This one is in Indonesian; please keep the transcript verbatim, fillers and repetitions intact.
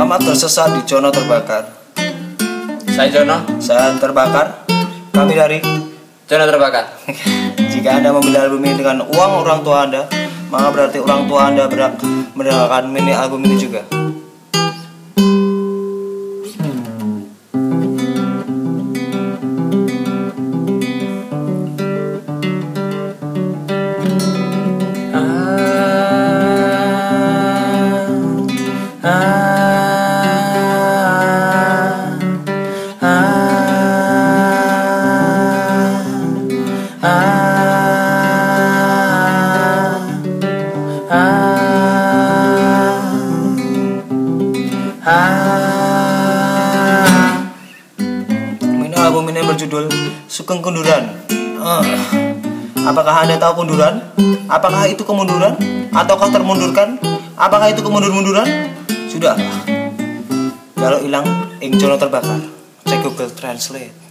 Selamat tersesat di Jono Terbakar. Saya Jono. Saya terbakar. Kami dari Jono Terbakar. Jika Anda membeli album ini dengan uang orang tua Anda, maka berarti orang tua Anda berhak mendapatkan mini album ini juga. Mini album ini berjudul Sugeng Kunduran. uh, Apakah Anda tahu kunduran? Apakah itu kemunduran? Ataukah termundurkan? Apakah itu kemundur-munduran? Sudah. Kalau hilang, ing Jono Terbakar. Cek Google Translate.